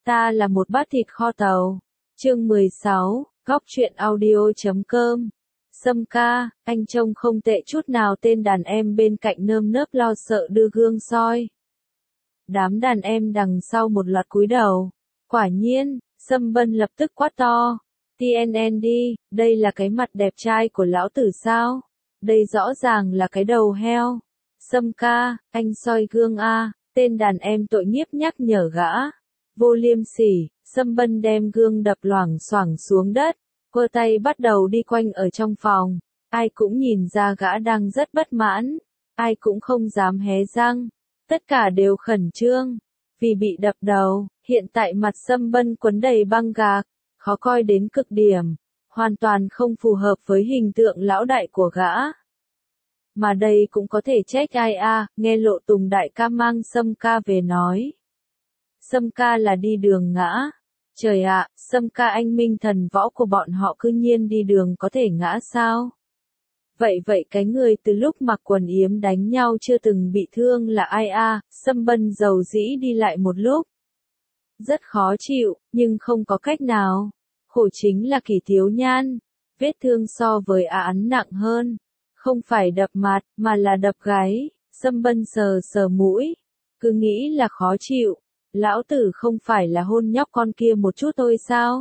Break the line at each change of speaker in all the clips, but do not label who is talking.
Ta là một bát thịt kho tàu. Chương 16, góc truyện audio.com. Sâm ca, anh trông không tệ chút nào. Tên đàn em bên cạnh nơm nớp lo sợ đưa gương soi. Đám đàn em đằng sau một loạt cúi đầu. Quả nhiên, Sâm Bân lập tức quát to. TNND, đây là cái mặt đẹp trai của lão tử sao? Đây rõ ràng là cái đầu heo. Sâm ca, anh soi gương a. Tên đàn em tội nghiệp nhắc nhở gã. Vô liêm sỉ, Sâm Bân đem gương đập loảng xoảng xuống đất, quơ tay bắt đầu đi quanh ở trong phòng. Ai cũng nhìn ra gã đang rất bất mãn, ai cũng không dám hé răng, tất cả đều khẩn trương, vì bị đập đầu. Hiện tại mặt Sâm Bân quấn đầy băng gạc, khó coi đến cực điểm, hoàn toàn không phù hợp với hình tượng lão đại của gã. Mà đây cũng có thể trách ai a, nghe Lộ Tùng đại ca mang Sâm ca về nói. Sâm ca là đi đường ngã. Trời ạ, Sâm ca anh minh thần võ của bọn họ cư nhiên đi đường có thể ngã sao? Vậy cái người từ lúc mặc quần yếm đánh nhau chưa từng bị thương là ai a? Sâm Bân dầu dĩ đi lại một lúc. Rất khó chịu, nhưng không có cách nào. Khổ chính là Kỷ Thiếu Nhan. Vết thương so với án nặng hơn. Không phải đập mặt, mà là đập gáy. Sâm Bân sờ sờ mũi. Cứ nghĩ là khó chịu. Lão tử không phải là hôn nhóc con kia một chút thôi sao?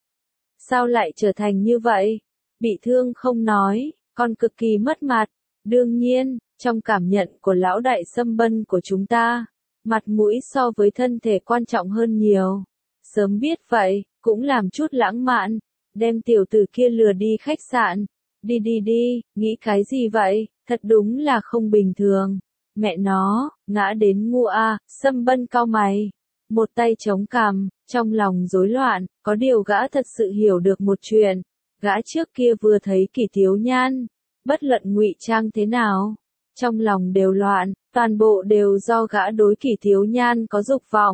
Sao lại trở thành như vậy? Bị thương không nói, còn cực kỳ mất mặt. Đương nhiên, trong cảm nhận của lão đại Sâm Bân của chúng ta, mặt mũi so với thân thể quan trọng hơn nhiều. Sớm biết vậy, cũng làm chút lãng mạn, đem tiểu tử kia lừa đi khách sạn. Đi, nghĩ cái gì vậy, thật đúng là không bình thường. Mẹ nó, ngã đến ngu a. Sâm Bân cau mày, một tay chống cằm, trong lòng rối loạn. Có điều gã thật sự hiểu được một chuyện, gã trước kia vừa thấy Kỷ Thiếu Nhan, bất luận ngụy trang thế nào, trong lòng đều loạn, toàn bộ đều do gã đối Kỷ Thiếu Nhan có dục vọng.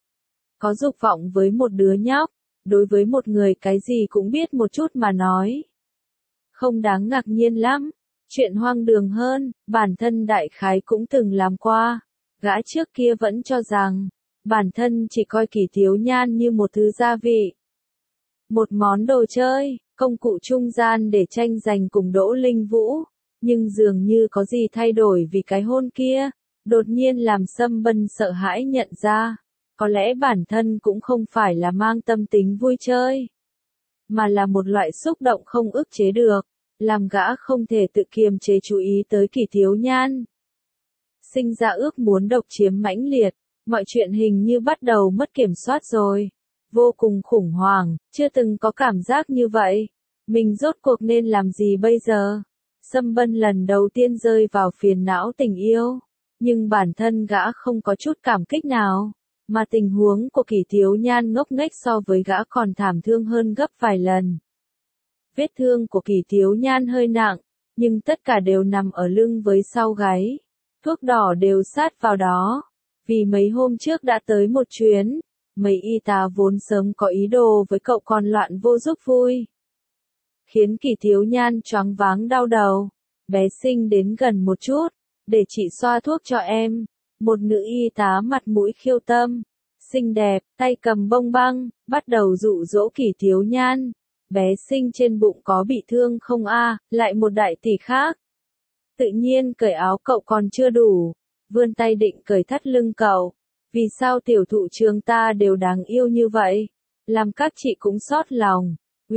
Có dục vọng với một đứa nhóc, đối với một người cái gì cũng biết một chút mà nói. Không đáng ngạc nhiên lắm. Chuyện hoang đường hơn, bản thân đại khái cũng từng làm qua. Gã trước kia vẫn cho rằng, bản thân chỉ coi Kỷ Thiếu Nhan như một thứ gia vị. Một món đồ chơi, công cụ trung gian để tranh giành cùng Đỗ Linh Vũ. Nhưng dường như có gì thay đổi vì cái hôn kia, đột nhiên làm Sâm Bân sợ hãi nhận ra. Có lẽ bản thân cũng không phải là mang tâm tính vui chơi, mà là một loại xúc động không ức chế được, làm gã không thể tự kiềm chế chú ý tới Kỷ Thiếu Nhan. Sinh ra ước muốn độc chiếm mãnh liệt, mọi chuyện hình như bắt đầu mất kiểm soát rồi. Vô cùng khủng hoảng, chưa từng có cảm giác như vậy. Mình rốt cuộc nên làm gì bây giờ? Sâm Bân lần đầu tiên rơi vào phiền não tình yêu, nhưng bản thân gã không có chút cảm kích nào. Mà tình huống của Kỷ Thiếu Nhan ngốc nghếch so với gã còn thảm thương hơn gấp vài lần. Vết thương của Kỷ Thiếu Nhan hơi nặng, nhưng tất cả đều nằm ở lưng với sau gáy. Thuốc đỏ đều sát vào đó. Vì mấy hôm trước đã tới một chuyến, mấy y tá vốn sớm có ý đồ với cậu còn loạn vô giúp vui. Khiến Kỷ Thiếu Nhan choáng váng đau đầu. Bé Sinh đến gần một chút, để chị xoa thuốc cho em. Một nữ y tá mặt mũi khiêu tâm, xinh đẹp, tay cầm bông băng, bắt đầu dụ dỗ Kỷ Thiếu Nhan. Bé Sinh trên bụng có bị thương không a? Lại một đại tỷ khác. Tự nhiên cởi áo cậu còn chưa đủ, vươn tay định cởi thắt lưng cậu. Vì sao tiểu thụ trường ta đều đáng yêu như vậy? Làm các chị cũng xót lòng.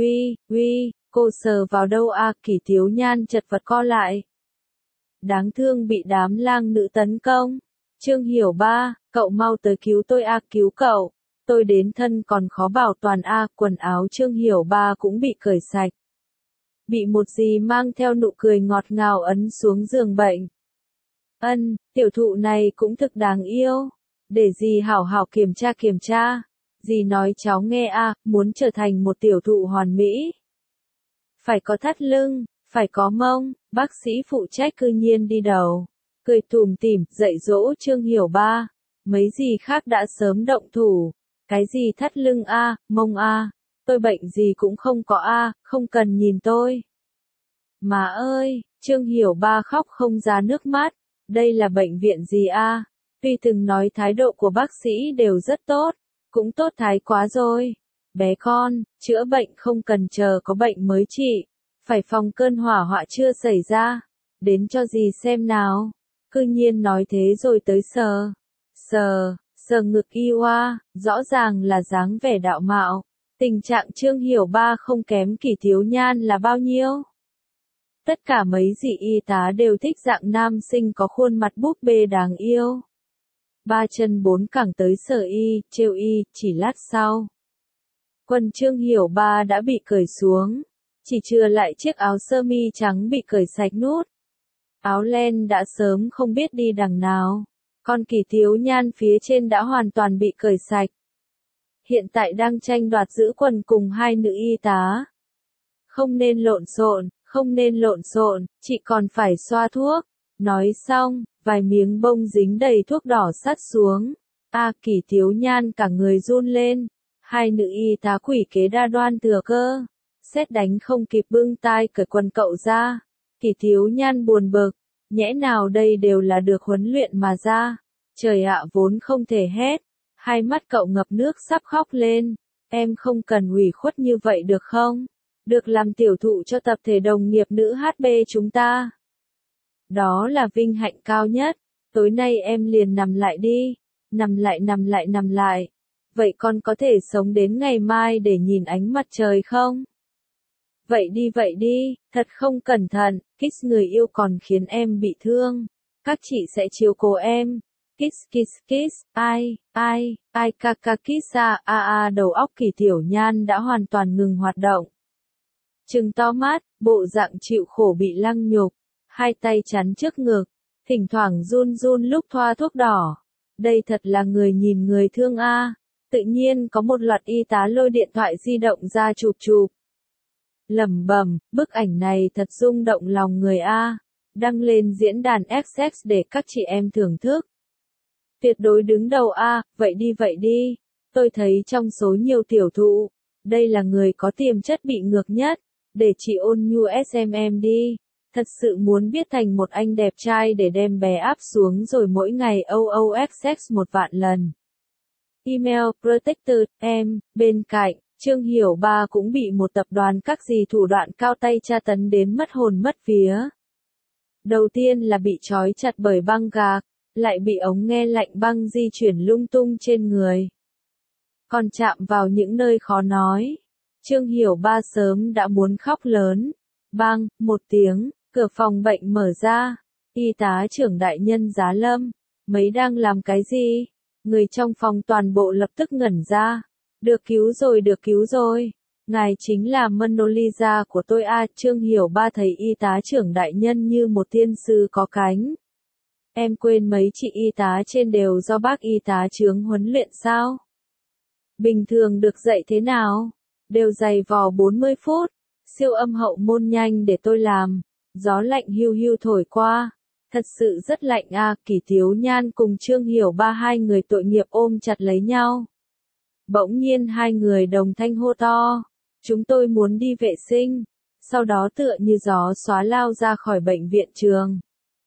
Uy, cô sờ vào đâu a? Kỷ Thiếu Nhan chật vật co lại. Đáng thương bị đám lang nữ tấn công. Trương Hiểu Ba, cậu mau tới cứu tôi a, cứu cậu. Tôi đến thân còn khó bảo toàn a. Quần áo Trương Hiểu Ba cũng bị cởi sạch. Bị một dì mang theo nụ cười ngọt ngào ấn xuống giường bệnh. Tiểu thụ này cũng thực đáng yêu. Để dì hảo hảo kiểm tra. Dì nói cháu nghe a, muốn trở thành một tiểu thụ hoàn mỹ. Phải có thắt lưng, phải có mông. Bác sĩ phụ trách cư nhiên đi đầu, cười tủm tỉm, dạy dỗ Trương Hiểu Ba. Mấy dì khác đã sớm động thủ. Cái gì thắt lưng a, mông a, tôi bệnh gì cũng không có a, không cần nhìn tôi. Má ơi, Trương Hiểu Ba khóc không ra nước mắt. Đây là bệnh viện gì a? Tuy từng nói thái độ của bác sĩ đều rất tốt, Cũng tốt thái quá rồi. Bé con, chữa bệnh không cần chờ có bệnh mới trị. Phải phòng cơn hỏa hoạn chưa xảy ra. Đến cho gì xem nào. Cư nhiên nói thế rồi tới sờ. Sờ ngực y oa, rõ ràng là dáng vẻ đạo mạo. Tình trạng Trương Hiểu Ba không kém Kỷ Thiếu Nhan là bao nhiêu. Tất cả mấy dị y tá đều thích dạng nam sinh có khuôn mặt búp bê đáng yêu. 3 chân 4 cẳng tới sở y, trêu y, chỉ lát sau. Quần Trương Hiểu Ba đã bị cởi xuống. Chỉ chừa lại chiếc áo sơ mi trắng bị cởi sạch nút. Áo len đã sớm không biết đi đằng nào. Còn Kỷ Thiếu Nhan phía trên đã hoàn toàn bị cởi sạch. Hiện tại đang tranh đoạt giữ quần cùng hai nữ y tá. Không nên lộn xộn, chị còn phải xoa thuốc. Nói xong, vài miếng bông dính đầy thuốc đỏ sắt xuống. Kỷ Thiếu Nhan cả người run lên. Hai nữ y tá quỷ kế đa đoan thừa cơ. Sét đánh không kịp bưng tai cởi quần cậu ra. Kỷ Thiếu Nhan buồn bực. Nhẽ nào đây đều là được huấn luyện mà ra. Trời ạ, vốn không thể hét. Hai mắt cậu ngập nước sắp khóc lên. Em không cần ủy khuất như vậy được không? Được làm tiểu thụ cho tập thể đồng nghiệp nữ HB chúng ta. Đó là vinh hạnh cao nhất. Tối nay em liền nằm lại đi. Nằm lại. Vậy con có thể sống đến ngày mai để nhìn ánh mặt trời không? Vậy đi, thật không cẩn thận, kiss người yêu còn khiến em bị thương. Các chị sẽ chiếu cố em. Kiss, ai, kaka kiss đầu óc Kỷ Tiểu Nhan đã hoàn toàn ngừng hoạt động. Trừng to mắt, bộ dạng chịu khổ bị lăng nhục, hai tay chắn trước ngực, thỉnh thoảng run lúc thoa thuốc đỏ. Đây thật là người nhìn người thương a. Tự nhiên có một loạt y tá lôi điện thoại di động ra chụp. Lẩm bẩm, bức ảnh này thật rung động lòng người a. Đăng lên diễn đàn XX để các chị em thưởng thức. Tuyệt đối đứng đầu a, vậy đi. Tôi thấy trong số nhiều tiểu thụ, đây là người có tiềm chất bị ngược nhất. Để chị ôn nhu SMM đi. Thật sự muốn biết thành một anh đẹp trai để đem bé áp xuống rồi mỗi ngày OOXX 1 vạn lần. Email Protector em. Bên cạnh, Trương Hiểu Ba cũng bị một tập đoàn các gì thủ đoạn cao tay tra tấn đến mất hồn mất vía. Đầu tiên là bị trói chặt bởi băng gạc, lại bị ống nghe lạnh băng di chuyển lung tung trên người. Còn chạm vào những nơi khó nói. Trương Hiểu Ba sớm đã muốn khóc lớn. Bang, một tiếng, cửa phòng bệnh mở ra. Y tá trưởng đại nhân Giá Lâm. Mấy đang làm cái gì? Người trong phòng toàn bộ lập tức ngẩn ra. Được cứu rồi. Ngài chính là Monolisa của tôi a. Trương Hiểu Ba thấy y tá trưởng đại nhân như một thiên sư có cánh. Em quên mấy chị y tá trên đều do bác y tá chướng huấn luyện sao? Bình thường được dạy thế nào? Đều dày vò 40 phút. Siêu âm hậu môn nhanh để tôi làm. Gió lạnh hiu thổi qua. Thật sự rất lạnh a. Kỷ Thiếu Nhan cùng Trương Hiểu Ba hai người tội nghiệp ôm chặt lấy nhau. Bỗng nhiên hai người đồng thanh hô to. Chúng tôi muốn đi vệ sinh. Sau đó tựa như gió xóa lao ra khỏi bệnh viện trường.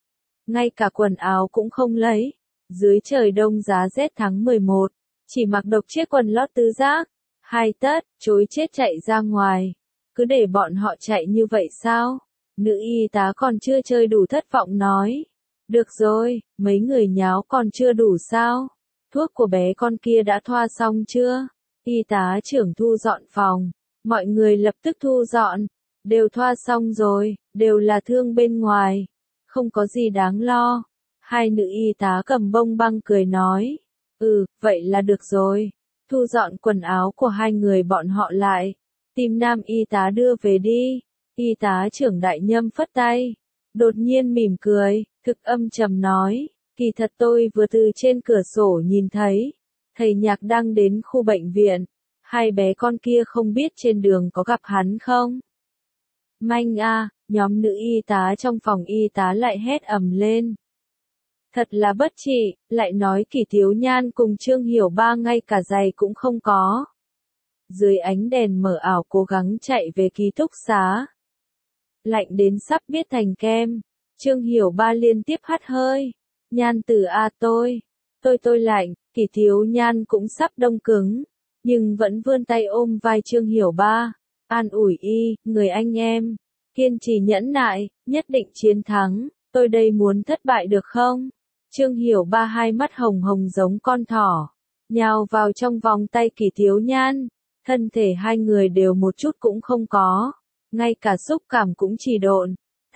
Ngay cả quần áo cũng không lấy. Dưới trời đông giá rét tháng 11. Chỉ mặc độc chiếc quần lót tứ giác. 2 tấc, chối chết chạy ra ngoài. Cứ để bọn họ chạy như vậy sao? Nữ y tá còn chưa chơi đủ thất vọng nói. Được rồi, mấy người nháo còn chưa đủ sao? Thuốc của bé con kia đã thoa xong chưa? Y tá trưởng thu dọn phòng. Mọi người lập tức thu dọn. Đều thoa xong rồi, đều là thương bên ngoài. Không có gì đáng lo. Hai nữ y tá cầm bông băng cười nói. Vậy là được rồi. Thu dọn quần áo của hai người bọn họ lại. Tìm nam y tá đưa về đi. Y tá trưởng đại nhâm phất tay. Đột nhiên mỉm cười, thực âm trầm nói. Kỳ thật tôi vừa từ trên cửa sổ nhìn thấy. Thầy Nhạc đang đến khu bệnh viện. Hai bé con kia không biết trên đường có gặp hắn không? Manh a, nhóm nữ y tá trong phòng y tá lại hét ầm lên. Thật là bất trị, lại nói Kỷ Thiếu Nhan cùng Trương Hiểu Ba ngay cả giày cũng không có. Dưới ánh đèn mờ ảo cố gắng chạy về ký túc xá. Lạnh đến sắp biết thành kem. Trương Hiểu Ba liên tiếp hắt hơi. Nhan Tử a tôi Tôi lạnh, Kỷ Thiếu Nhan cũng sắp đông cứng, nhưng vẫn vươn tay ôm vai Trương Hiểu Ba, an ủi y, người anh em, kiên trì nhẫn nại, nhất định chiến thắng, tôi đây muốn thất bại được không? Trương Hiểu Ba hai mắt hồng hồng giống con thỏ, nhào vào trong vòng tay Kỷ Thiếu Nhan, thân thể hai người đều một chút cũng không có, ngay cả xúc cảm cũng chỉ độn.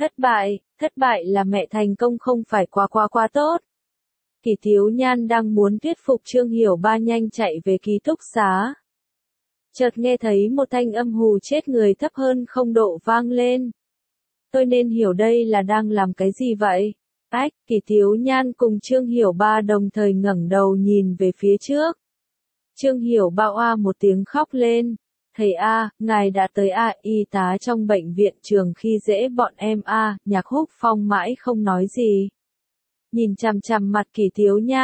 Thất bại là mẹ, thành công không phải quá tốt. Kỷ Thiếu Nhan đang muốn thuyết phục Trương Hiểu Ba nhanh chạy về ký túc xá. Chợt nghe thấy một thanh âm hù chết người thấp hơn 0 độ vang lên. Tôi nên hiểu đây là đang làm cái gì vậy? Ách, Kỷ Thiếu Nhan cùng Trương Hiểu Ba đồng thời ngẩng đầu nhìn về phía trước. Trương Hiểu Ba oa một tiếng khóc lên. Thầy A, ngài đã tới A, y tá trong bệnh viện trường khi dễ bọn em A, Nhạc Húc Phong mãi không nói gì. Nhìn chằm chằm mặt Kỷ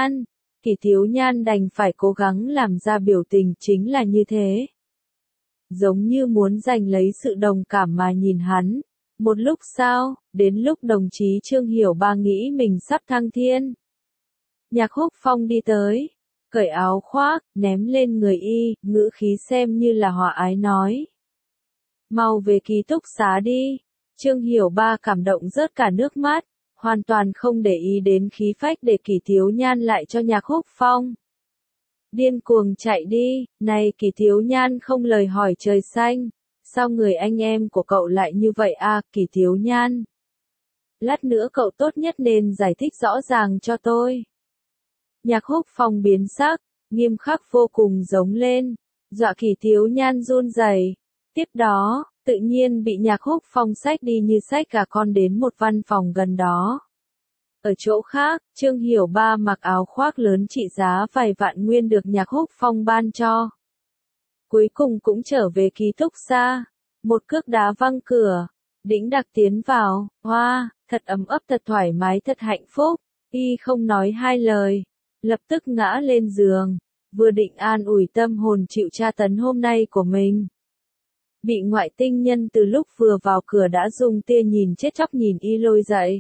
Thiếu Nhan đành phải cố gắng làm ra biểu tình chính là như thế. Giống như muốn giành lấy sự đồng cảm mà nhìn hắn. Một lúc sau, đến lúc đồng chí Trương Hiểu Ba nghĩ mình sắp thăng thiên. Nhạc Húc Phong đi tới, cởi áo khoác, ném lên người y, ngữ khí xem như là hòa ái nói. Mau về ký túc xá đi. Trương Hiểu Ba cảm động rớt cả nước mắt, hoàn toàn không để ý đến khí phách để Kỷ Thiếu Nhan lại cho Nhạc Húc Phong. Điên cuồng chạy đi, này Kỷ Thiếu Nhan không lời hỏi trời xanh, sao người anh em của cậu lại như vậy a, Kỷ Thiếu Nhan? Lát nữa cậu tốt nhất nên giải thích rõ ràng cho tôi. Nhạc Húc Phong biến sắc, nghiêm khắc vô cùng giống lên, dọa Kỷ Thiếu Nhan run rẩy. Tiếp đó, tự nhiên bị Nhạc Húc Phong xách đi như xách gà con đến một văn phòng gần đó. Ở chỗ khác, Trương Hiểu Ba mặc áo khoác lớn trị giá vài vạn nguyên được Nhạc Húc Phong ban cho. Cuối cùng cũng trở về ký túc xá, một cước đá văng cửa, đĩnh đạc tiến vào, hoa, thật ấm ấp thật thoải mái thật hạnh phúc, y không nói hai lời, lập tức ngã lên giường, vừa định an ủi tâm hồn chịu tra tấn hôm nay của mình. Bị ngoại tinh nhân từ lúc vừa vào cửa đã dùng tia nhìn chết chóc nhìn y lôi dậy.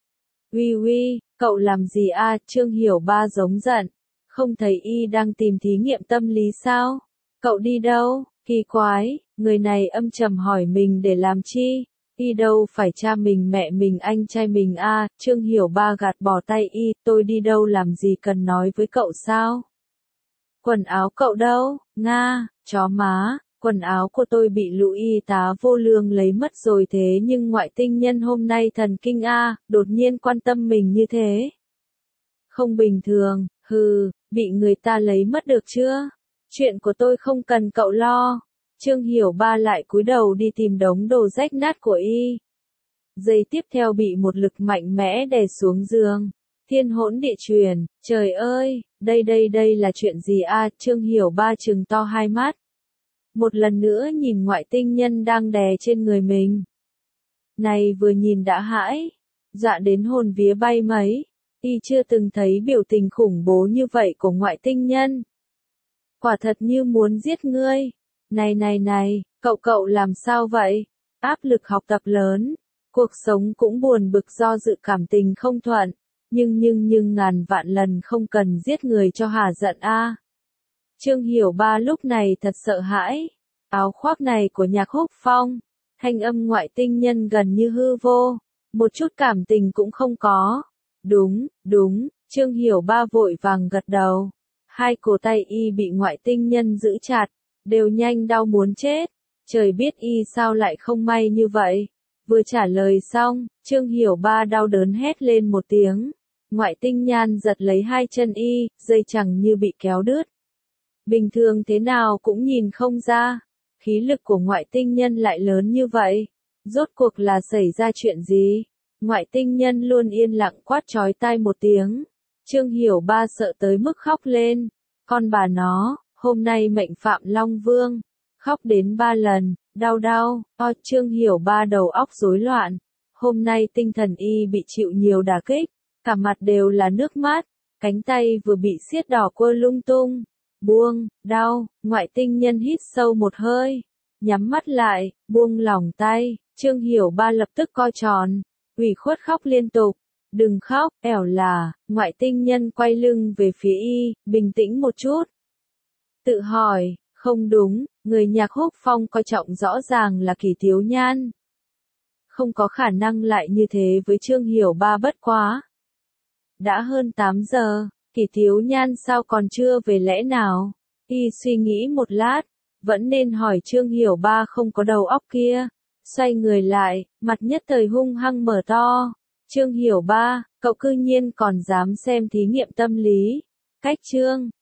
Uy, cậu làm gì a? Trương Hiểu Ba giống giận, không thấy y đang tìm thí nghiệm tâm lý sao? Cậu đi đâu? Kỳ quái, người này âm trầm hỏi mình để làm chi? Y đâu phải cha mình mẹ mình anh trai mình a? Trương Hiểu Ba gạt bỏ tay y, tôi đi đâu làm gì cần nói với cậu sao? Quần áo cậu đâu? Nga, chó má. Quần áo của tôi bị lũ y tá vô lương lấy mất rồi thế nhưng ngoại tinh nhân hôm nay thần kinh a, đột nhiên quan tâm mình như thế. Không bình thường, bị người ta lấy mất được chưa? Chuyện của tôi không cần cậu lo. Trương Hiểu Ba lại cúi đầu đi tìm đống đồ rách nát của y. Giây tiếp theo bị một lực mạnh mẽ đè xuống giường. Thiên hỗn địa chuyển, trời ơi, đây là chuyện gì a? Trương Hiểu Ba trừng to hai mắt. Một lần nữa nhìn ngoại tinh nhân đang đè trên người mình. Này vừa nhìn đã hãi, dọa đến hồn vía bay mấy, y chưa từng thấy biểu tình khủng bố như vậy của ngoại tinh nhân. Quả thật như muốn giết ngươi. Này, cậu làm sao vậy? Áp lực học tập lớn, cuộc sống cũng buồn bực do dự cảm tình không thuận, nhưng ngàn vạn lần không cần giết người cho hả giận a. Trương Hiểu Ba lúc này thật sợ hãi. Áo khoác này của Nhạc Húc Phong, thanh âm ngoại tinh nhân gần như hư vô, một chút cảm tình cũng không có. Đúng, Trương Hiểu Ba vội vàng gật đầu. Hai cổ tay y bị ngoại tinh nhân giữ chặt, đều nhanh đau muốn chết. Trời biết y sao lại không may như vậy. Vừa trả lời xong, Trương Hiểu Ba đau đớn hét lên một tiếng. Ngoại tinh nhan giật lấy hai chân y, dây chẳng như bị kéo đứt. Bình thường thế nào cũng nhìn không ra. Khí lực của ngoại tinh nhân lại lớn như vậy. Rốt cuộc là xảy ra chuyện gì? Ngoại tinh nhân luôn yên lặng quát chói tai một tiếng. Trương Hiểu Ba sợ tới mức khóc lên. Con bà nó, hôm nay mệnh phạm Long Vương. Khóc đến 3 lần, đau. Trương Hiểu Ba đầu óc rối loạn. Hôm nay tinh thần y bị chịu nhiều đả kích. Cả mặt đều là nước mắt. Cánh tay vừa bị siết đỏ quơ lung tung. Buông, đau, ngoại tinh nhân hít sâu một hơi, nhắm mắt lại, buông lỏng tay, Trương Hiểu Ba lập tức co tròn, ủy khuất khóc liên tục, Đừng khóc, ẻo là, ngoại tinh nhân quay lưng về phía y, bình tĩnh một chút. Tự hỏi, không đúng, người Nhạc Húc Phong coi trọng rõ ràng là Kỷ Thiếu Nhan. Không có khả năng lại như thế với Trương Hiểu Ba bất quá. Đã hơn 8 giờ, Kỷ Thiếu Nhan sao còn chưa về lẽ nào? Y suy nghĩ một lát, vẫn nên hỏi Trương Hiểu Ba không có đầu óc kia. Xoay người lại, mặt nhất thời hung hăng mở to. Trương Hiểu Ba, cậu cư nhiên còn dám xem thí nghiệm tâm lý. Cách Trương